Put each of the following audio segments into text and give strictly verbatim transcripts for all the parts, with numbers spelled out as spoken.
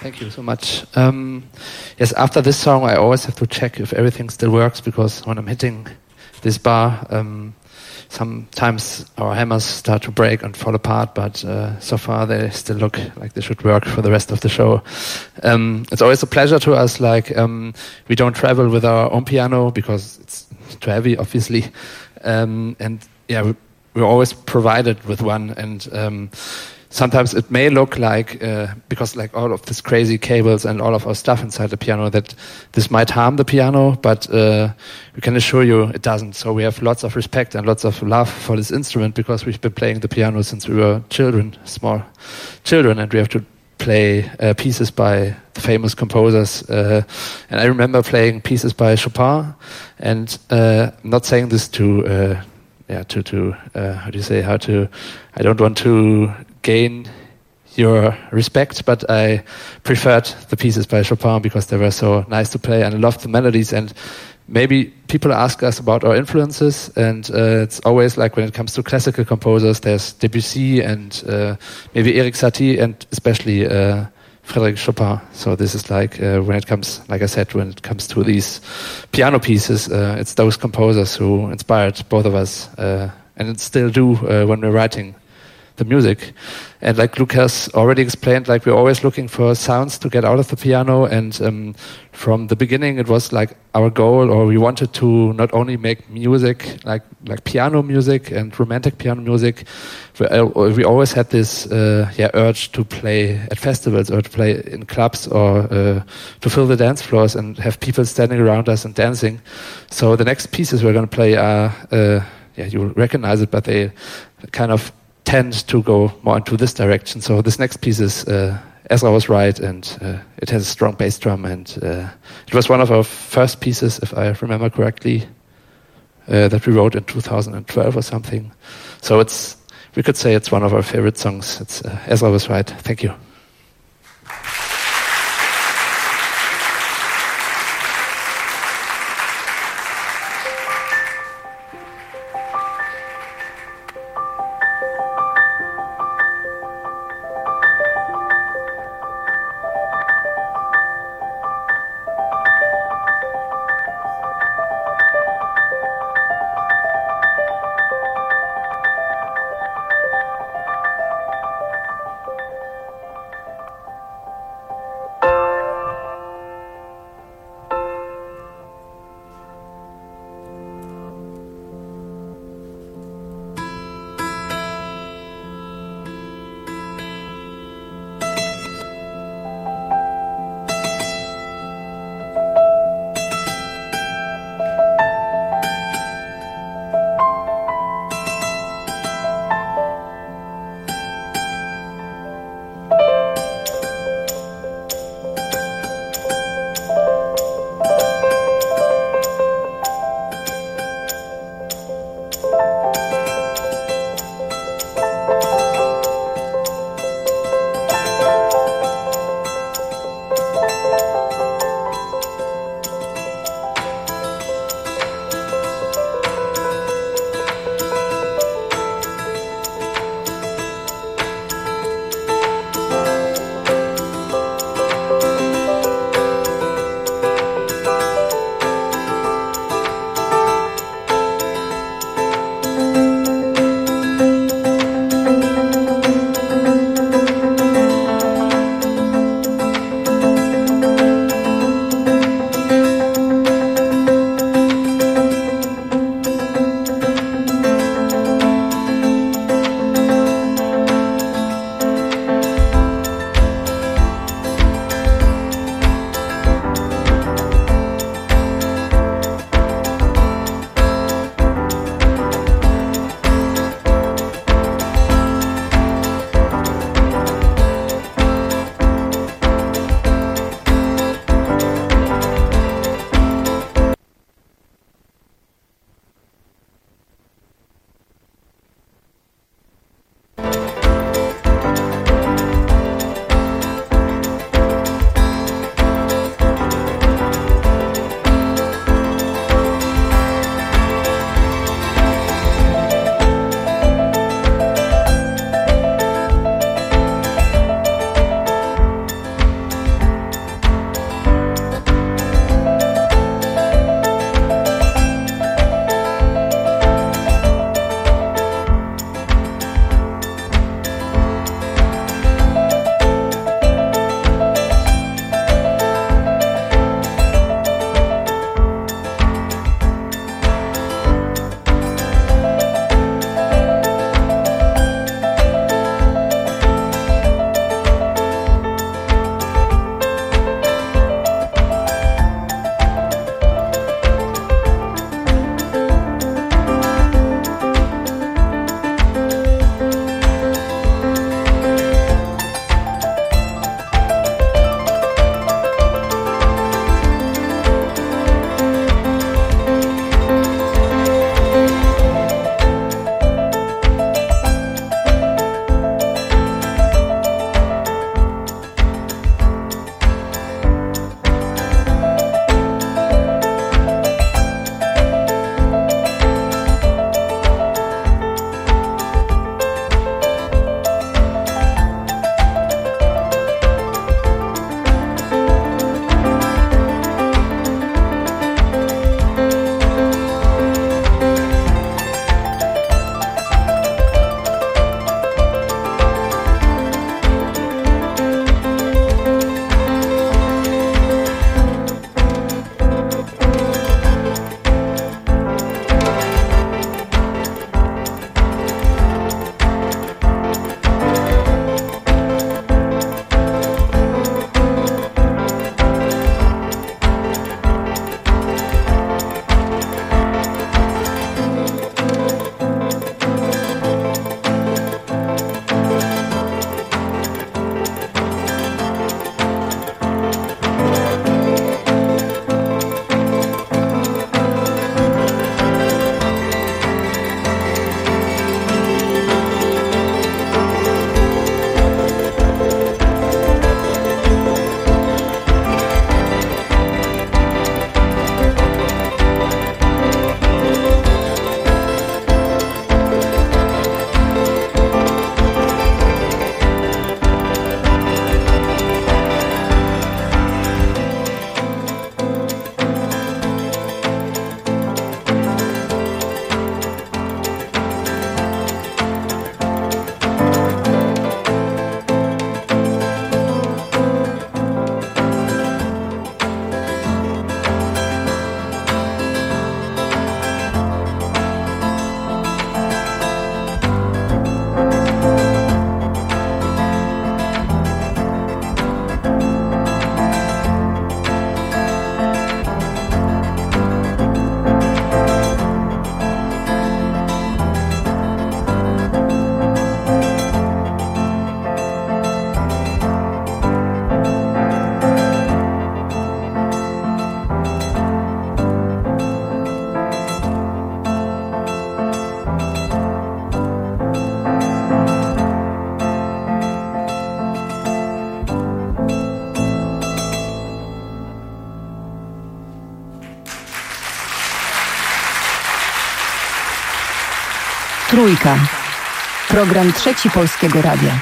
Thank you so much. Um, yes, after this song, I always have to check if everything still works, because when I'm hitting this bar, um, sometimes our hammers start to break and fall apart, but uh, so far they still look like they should work for the rest of the show. Um, it's always a pleasure to us. Like um, we don't travel with our own piano because it's too heavy, obviously, um, and yeah, we, we're always provided with one. And um, sometimes it may look like, uh, because like all of these crazy cables and all of our stuff inside the piano, that this might harm the piano, but uh, we can assure you it doesn't. So we have lots of respect and lots of love for this instrument, because we've been playing the piano since we were children, small children, and we have to play uh, pieces by the famous composers. Uh, and I remember playing pieces by Chopin, and uh, I'm not saying this to, uh, yeah, to, to uh, how do you say, how to, I don't want to gain your respect, but I preferred the pieces by Chopin because they were so nice to play, and I loved the melodies. And maybe people ask us about our influences, and uh, it's always like when it comes to classical composers, there's Debussy and uh, maybe Erik Satie, and especially uh, Frédéric Chopin. So this is like uh, when it comes, like I said, when it comes to these piano pieces, uh, it's those composers who inspired both of us, uh, and it still do uh, when we're writing the music. And like Lucas already explained, like we're always looking for sounds to get out of the piano, and um, from the beginning it was like our goal, or we wanted to not only make music like like piano music and romantic piano music, we, uh, we always had this uh, yeah urge to play at festivals or to play in clubs, or uh, to fill the dance floors and have people standing around us and dancing. So the next pieces we're going to play are uh, yeah, you'll recognize it, but they kind of tend to go more into this direction. So this next piece is uh, Ezra Was Right, and uh, it has a strong bass drum, and uh, it was one of our first pieces, if I remember correctly, uh, that we wrote in two thousand twelve or something. So it's, we could say it's one of our favorite songs. It's uh, Ezra Was Right. Thank you. Trójka. Program Trzeci Polskiego Radia.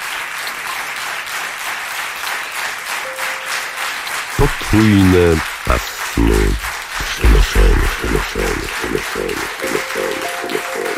Potrójne pasmo. Przenoszenie, przenoszenie, przenoszenie, przenoszenie, przenoszenie,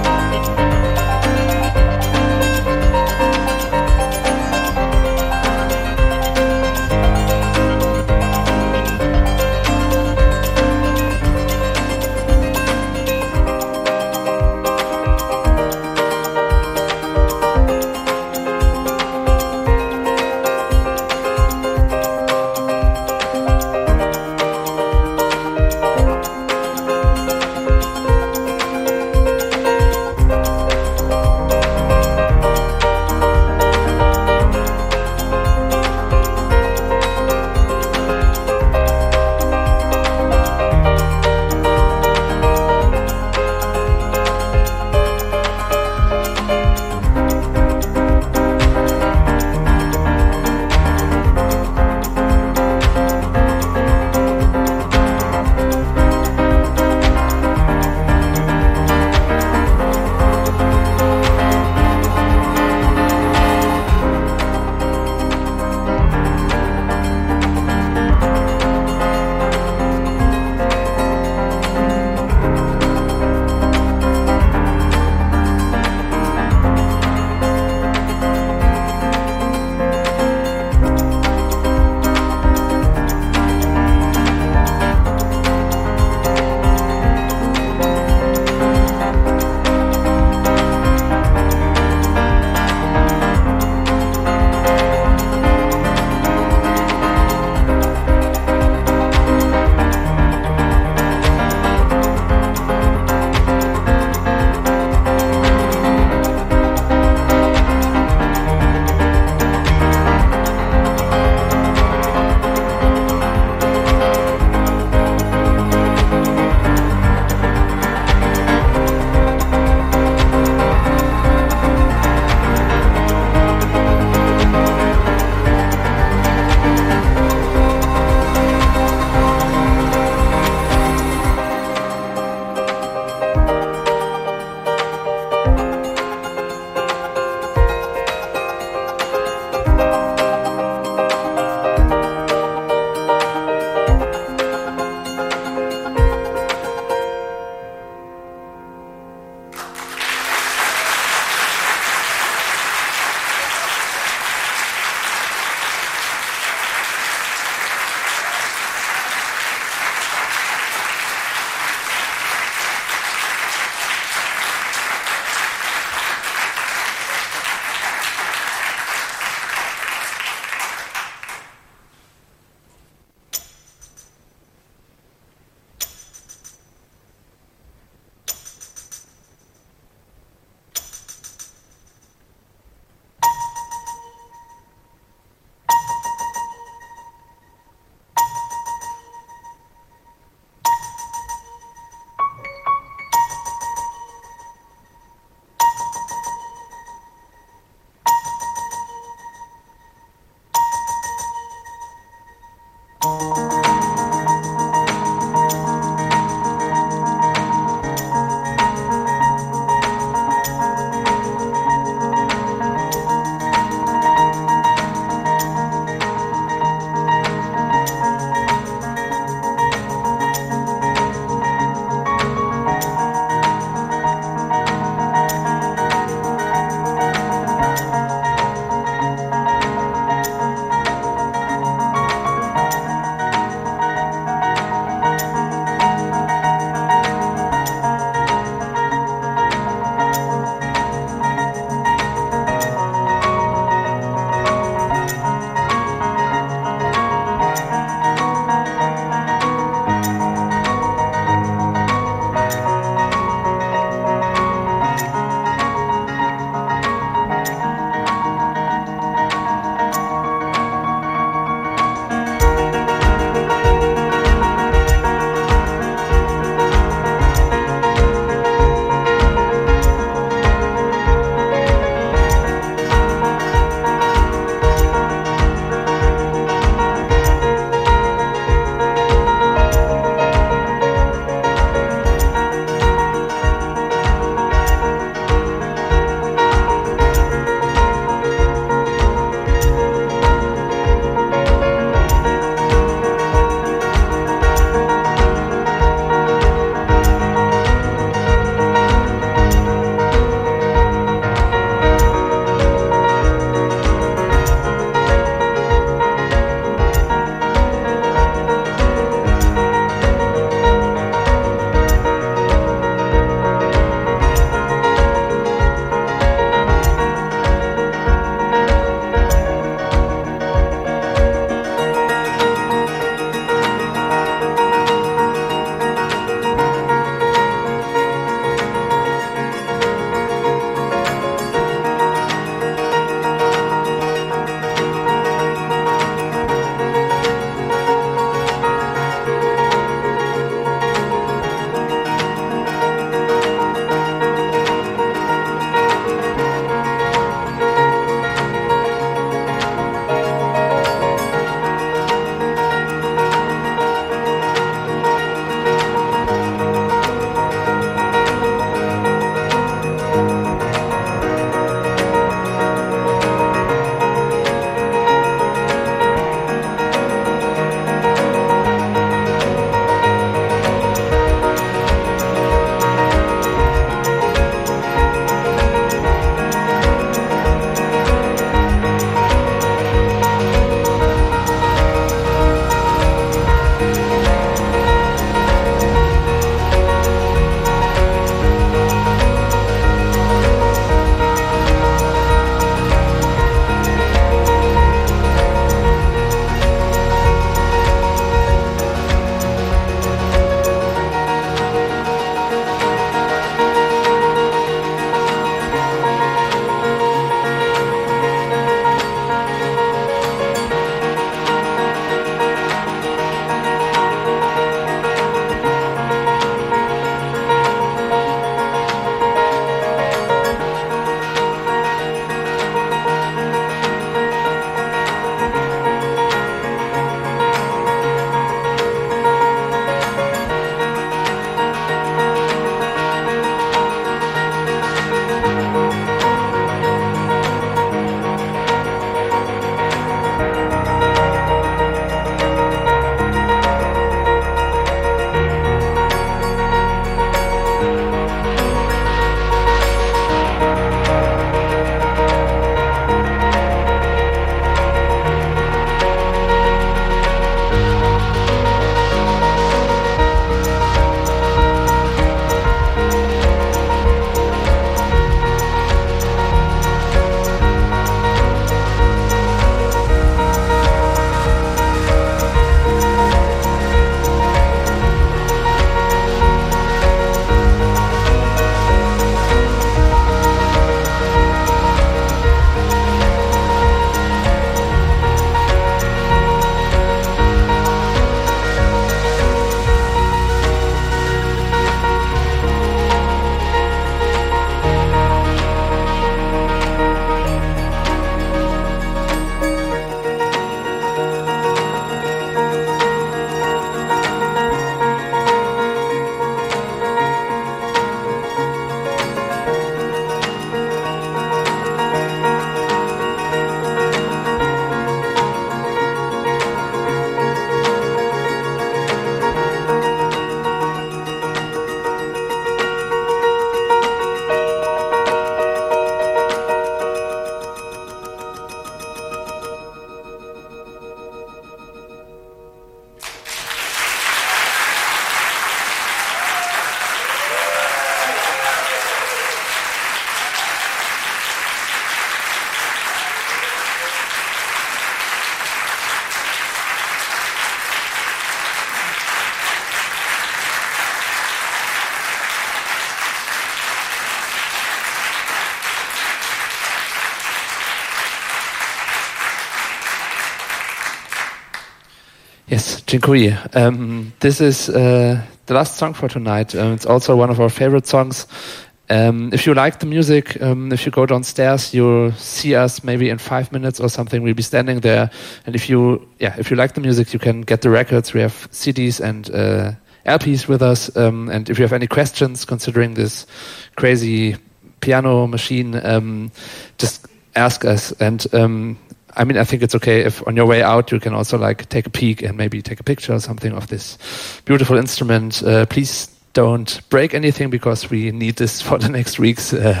Yes, dziękuję. Um, this is uh, the last song for tonight. Um, it's also one of our favorite songs. Um, if you like the music, um, if you go downstairs, you'll see us maybe in five minutes or something. We'll be standing there, and if you, yeah, if you like the music, you can get the records. We have C Ds and uh, L Ps with us. Um, and if you have any questions considering this crazy piano machine, um, just ask us. And um, I mean, I think it's okay if on your way out you can also like take a peek and maybe take a picture or something of this beautiful instrument. Uh, please don't break anything because we need this for the next weeks. Uh,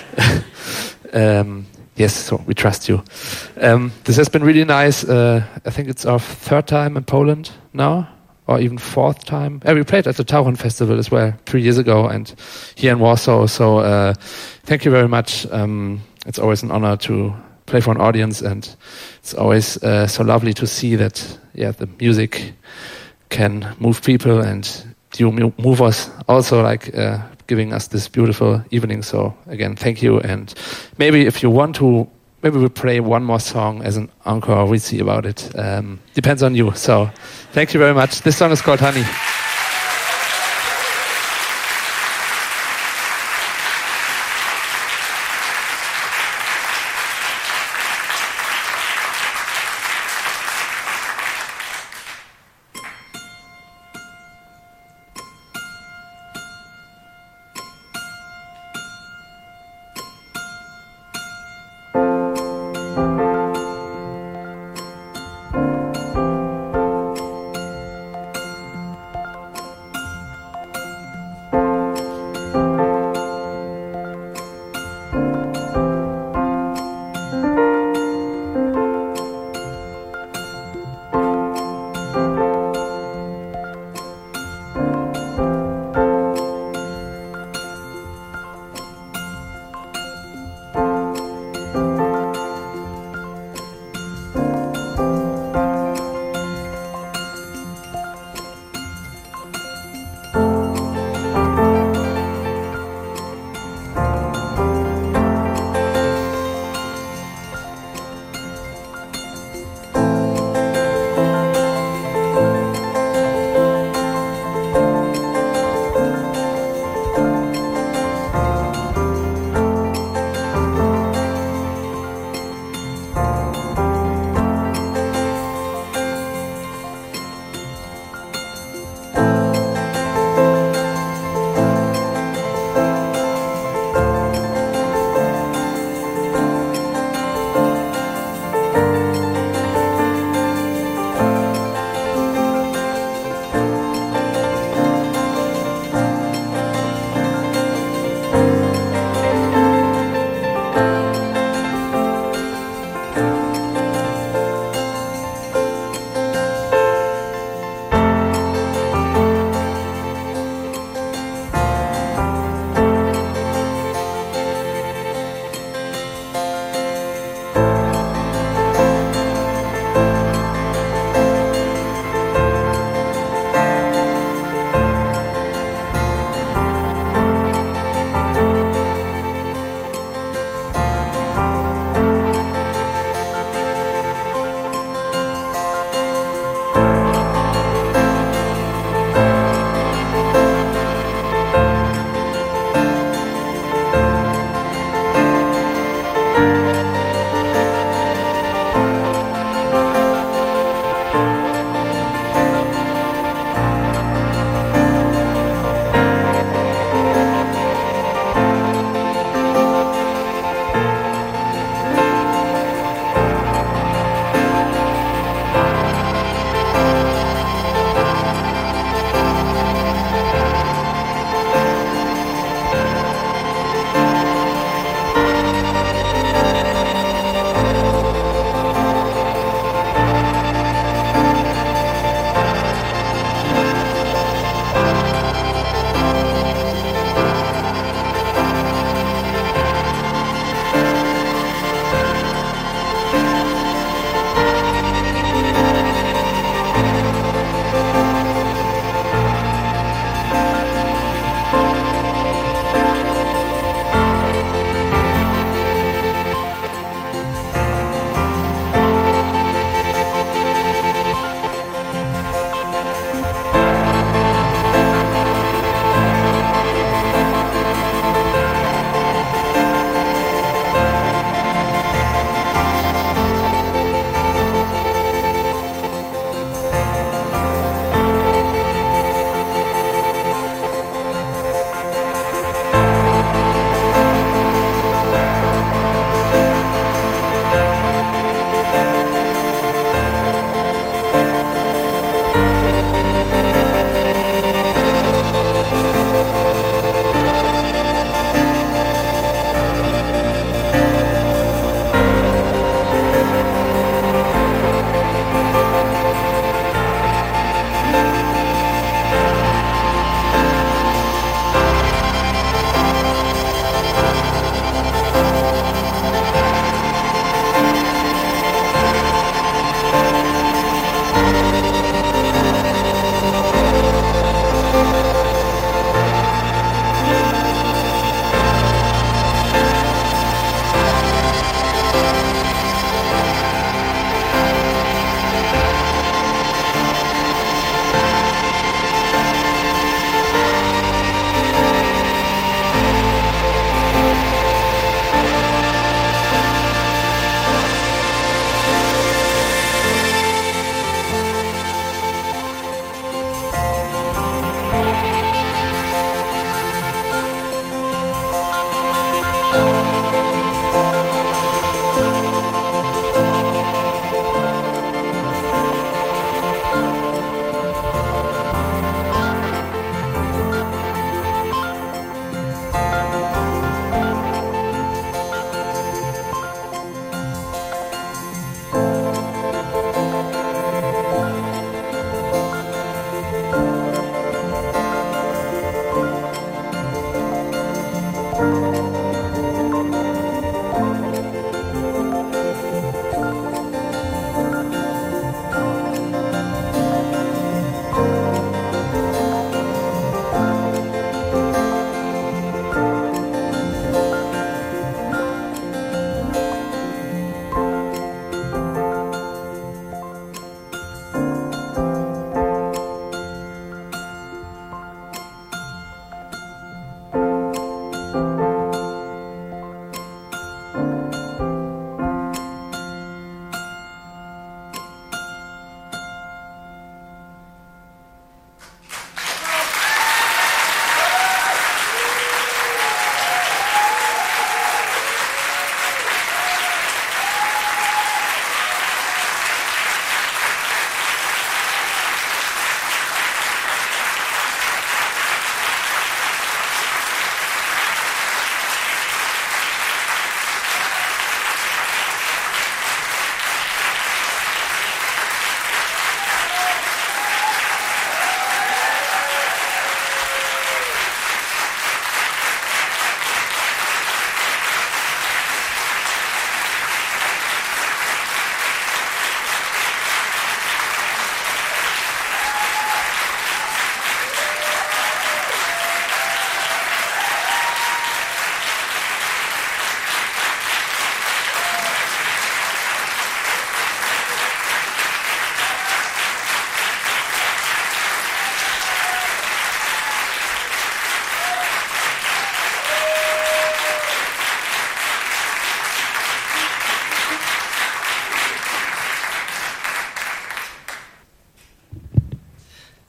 um, yes, so we trust you. Um, this has been really nice. Uh, I think it's our third time in Poland now, or even fourth time. Yeah, we played at the Tauron Festival as well three years ago, and here in Warsaw. So uh, thank you very much. Um, it's always an honor to play for an audience, and it's always uh, so lovely to see that yeah the music can move people, and you move us also, like uh, giving us this beautiful evening. So again, thank you. And maybe if you want to, maybe we'll play one more song as an encore. We'll see about it. Um, depends on you. So thank you very much. This song is called Honey.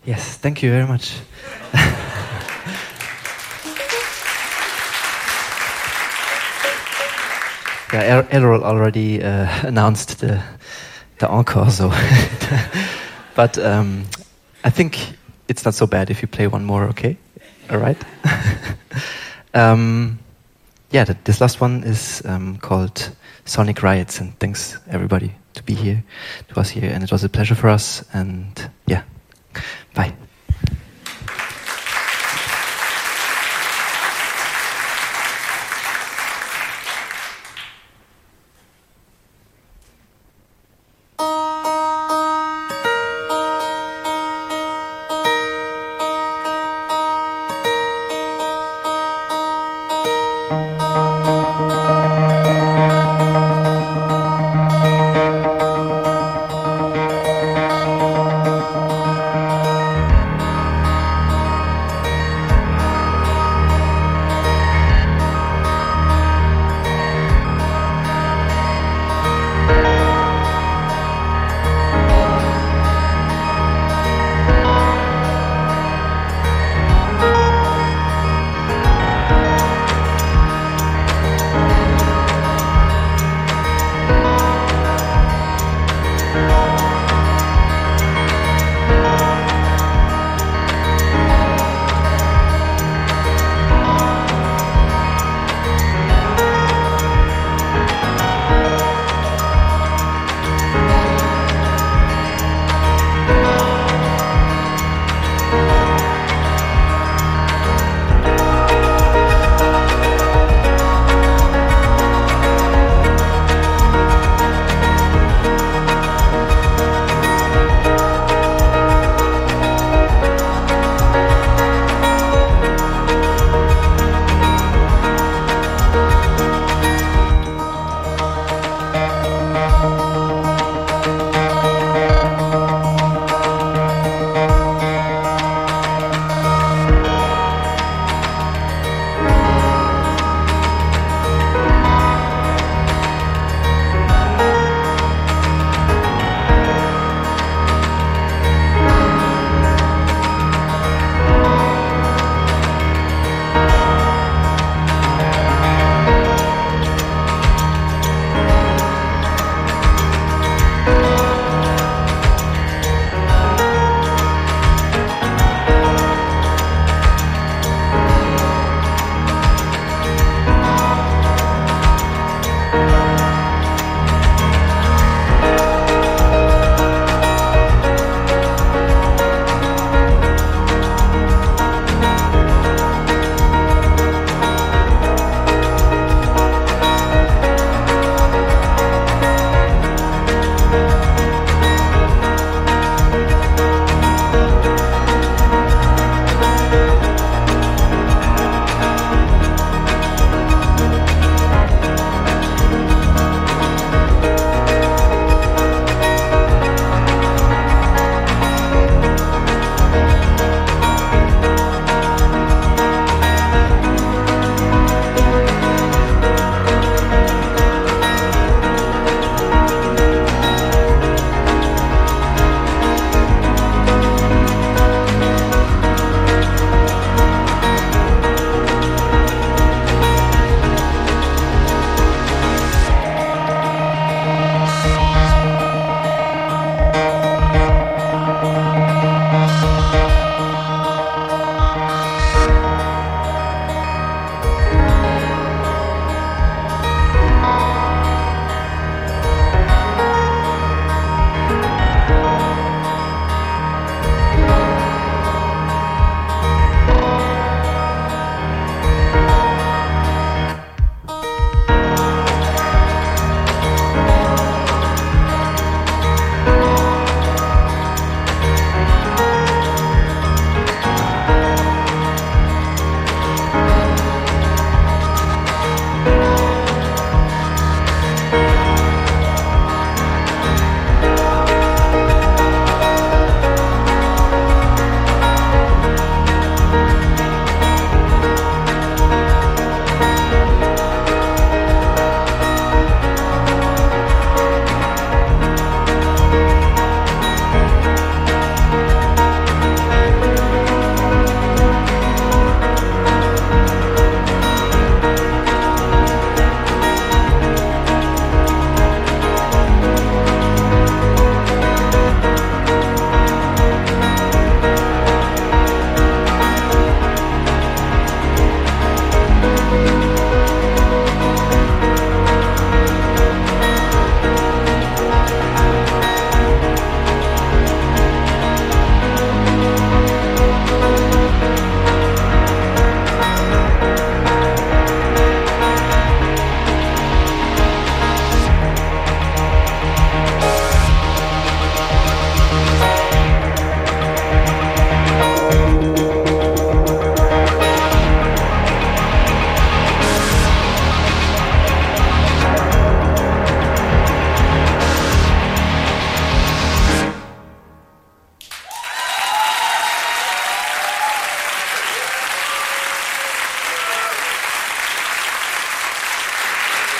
Yes, thank you very much. Yeah, er- Errol already uh, announced the the encore, so but um, I think it's not so bad if you play one more. Okay, all right. um, yeah, th- this last one is um, called Sonic Riots, and thanks everybody to be here, to us here, and it was a pleasure for us. And yeah, bye.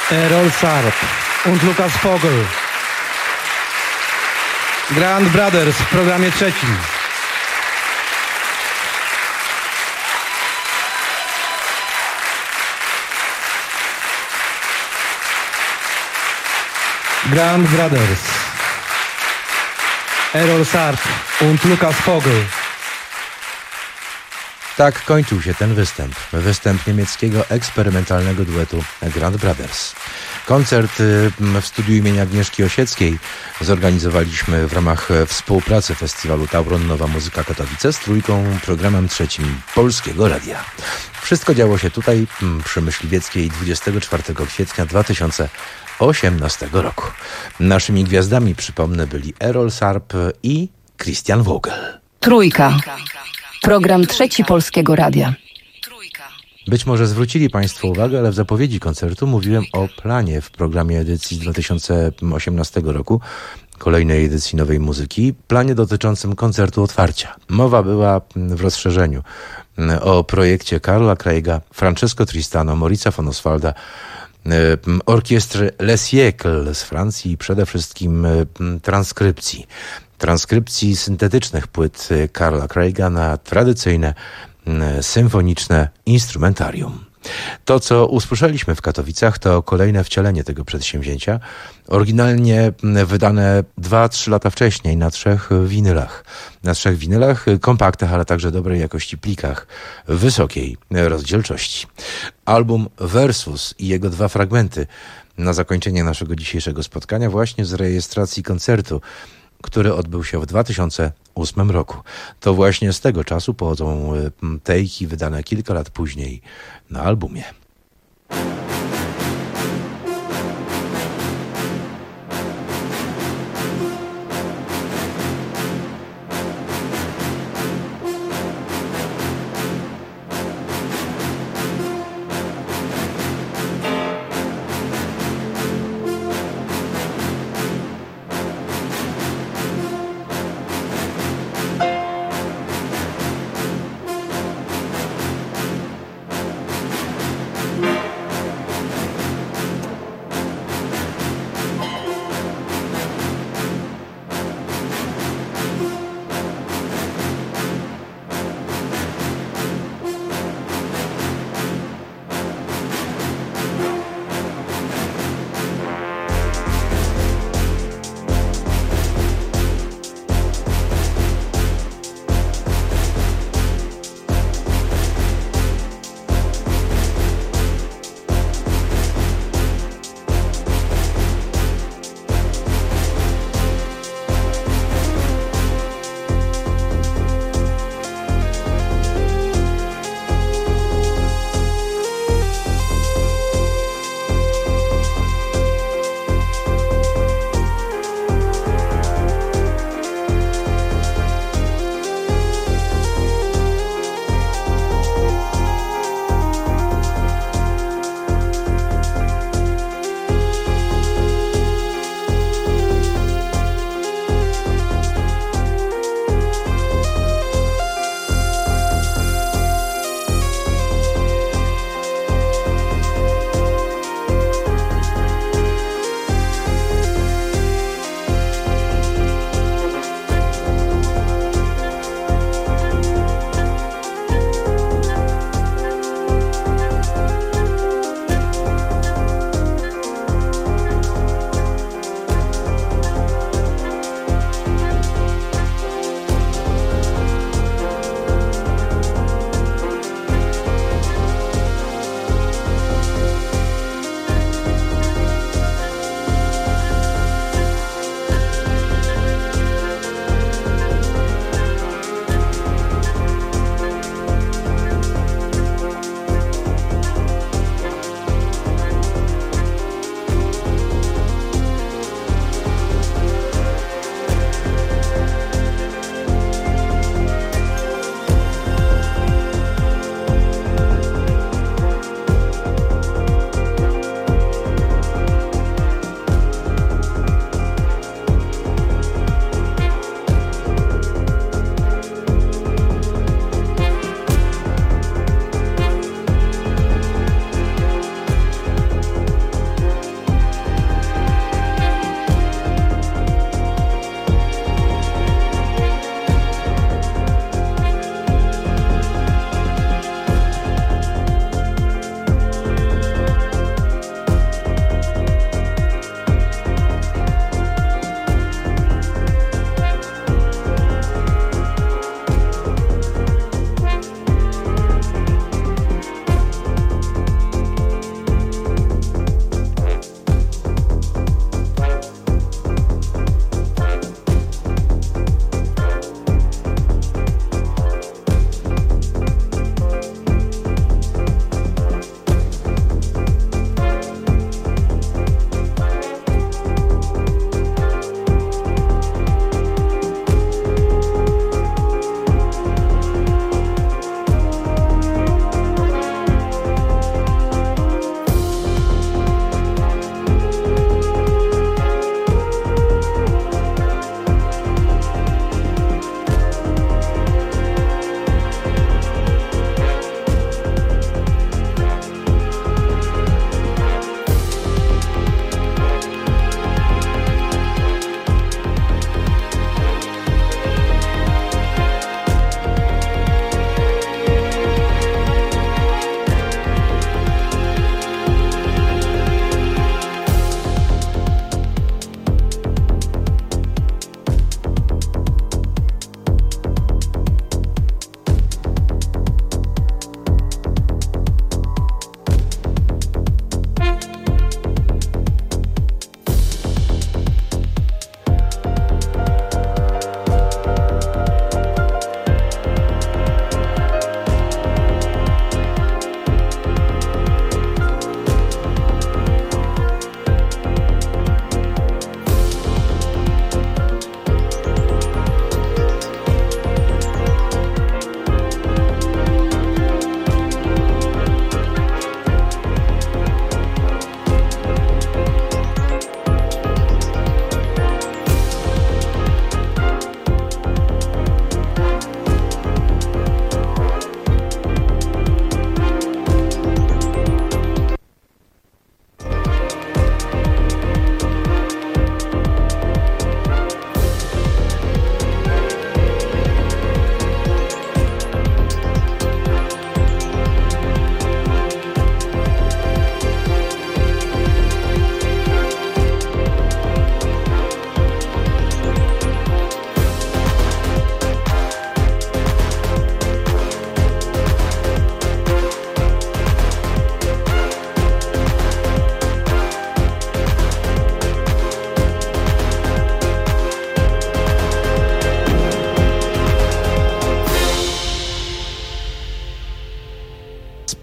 Errol Sharp und Lukas Vogel. Grand Brothers w programie trzecim. Grand Brothers. Errol Sharp und Lukas Vogel. Tak kończył się ten występ. Występ niemieckiego eksperymentalnego duetu Grand Brothers. Koncert w studiu imienia Agnieszki Osieckiej zorganizowaliśmy w ramach współpracy festiwalu Tauron Nowa Muzyka Katowice z trójką, programem trzecim Polskiego Radia. Wszystko działo się tutaj przy Myśliwieckiej dwudziestego czwartego kwietnia dwa tysiące osiemnastego roku. Naszymi gwiazdami, przypomnę, byli Errol Sharp i Christian Vogel. Trójka. Program trzeci Polskiego Radia. Być może zwrócili Państwo uwagę, ale w zapowiedzi koncertu mówiłem o planie w programie edycji dwa tysiące osiemnastego roku, kolejnej edycji Nowej Muzyki, planie dotyczącym koncertu otwarcia. Mowa była w rozszerzeniu o projekcie Karla Craiga, Francesco Tristano, Maurica von Oswalda, orkiestry Le Siècle z Francji i przede wszystkim transkrypcji. Transkrypcji syntetycznych płyt Karla Craiga na tradycyjne, symfoniczne instrumentarium. To, co usłyszeliśmy w Katowicach, to kolejne wcielenie tego przedsięwzięcia, oryginalnie wydane dwa trzy lata wcześniej na trzech winylach. Na trzech winylach, kompaktach, ale także dobrej jakości plikach, wysokiej rozdzielczości. Album Versus i jego dwa fragmenty na zakończenie naszego dzisiejszego spotkania właśnie z rejestracji koncertu, który odbył się w dwa tysiące ósmym roku. To właśnie z tego czasu pochodzą tejki wydane kilka lat później na albumie.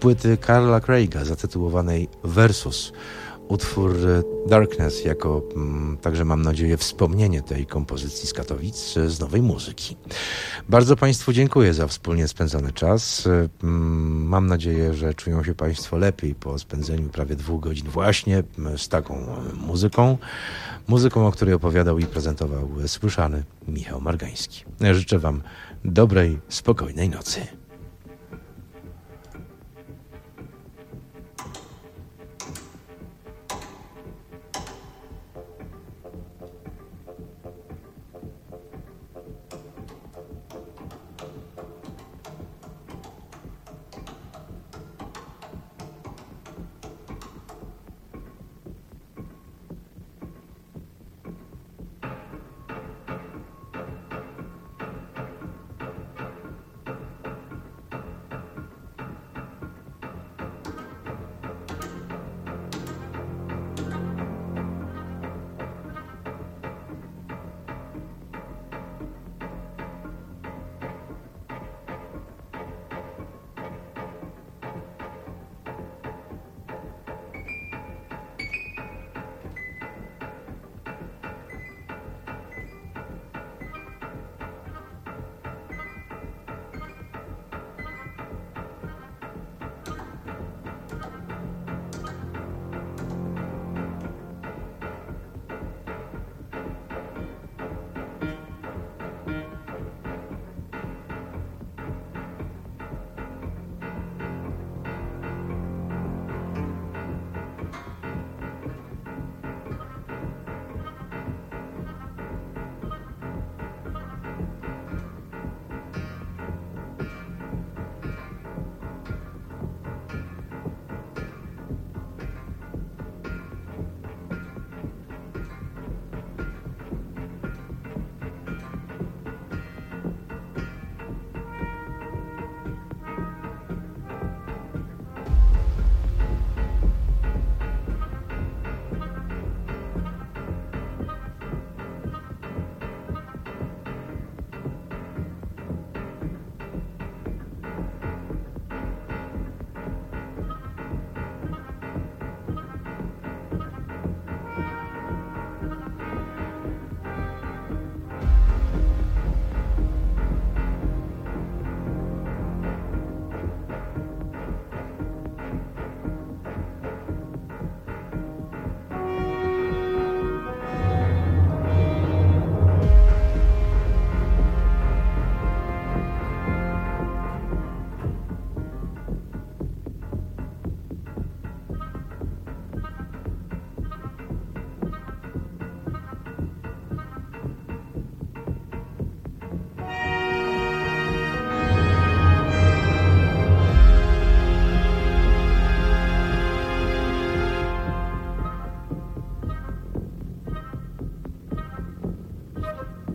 płyty Carla Craiga zatytułowanej Versus. Utwór Darkness jako mm, także mam nadzieję wspomnienie tej kompozycji z Katowic, z nowej muzyki. Bardzo Państwu dziękuję za wspólnie spędzony czas. Mm, mam nadzieję, że czują się Państwo lepiej po spędzeniu prawie dwóch godzin właśnie z taką muzyką. Muzyką, o której opowiadał i prezentował słyszany Michał Margański. Życzę Wam dobrej, spokojnej nocy.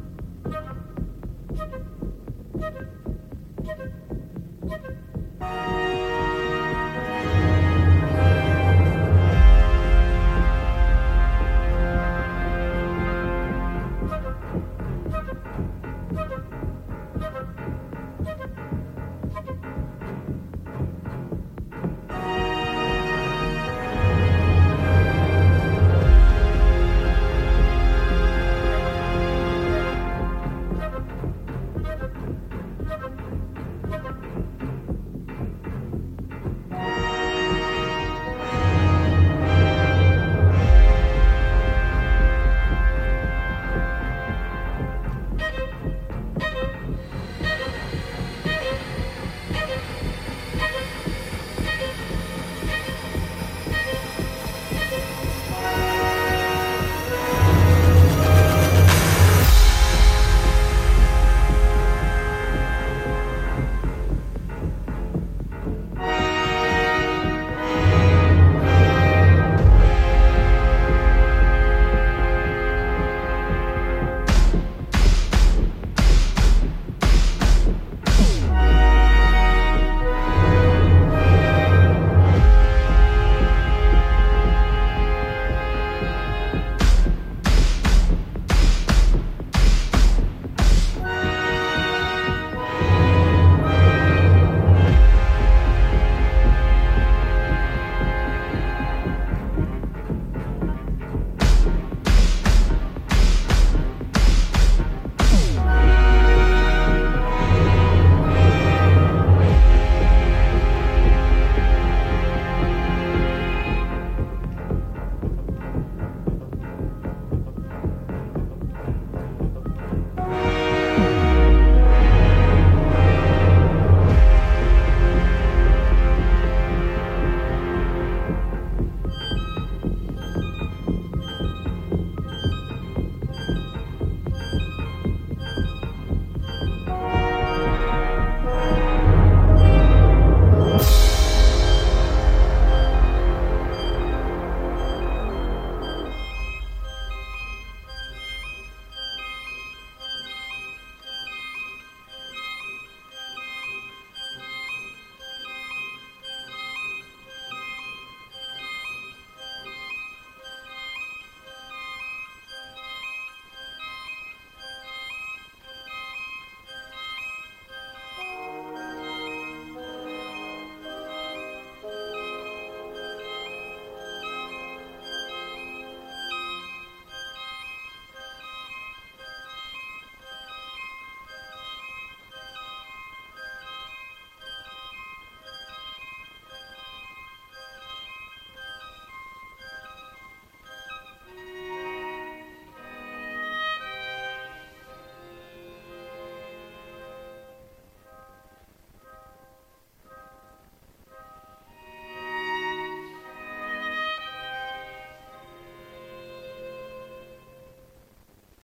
Thank you.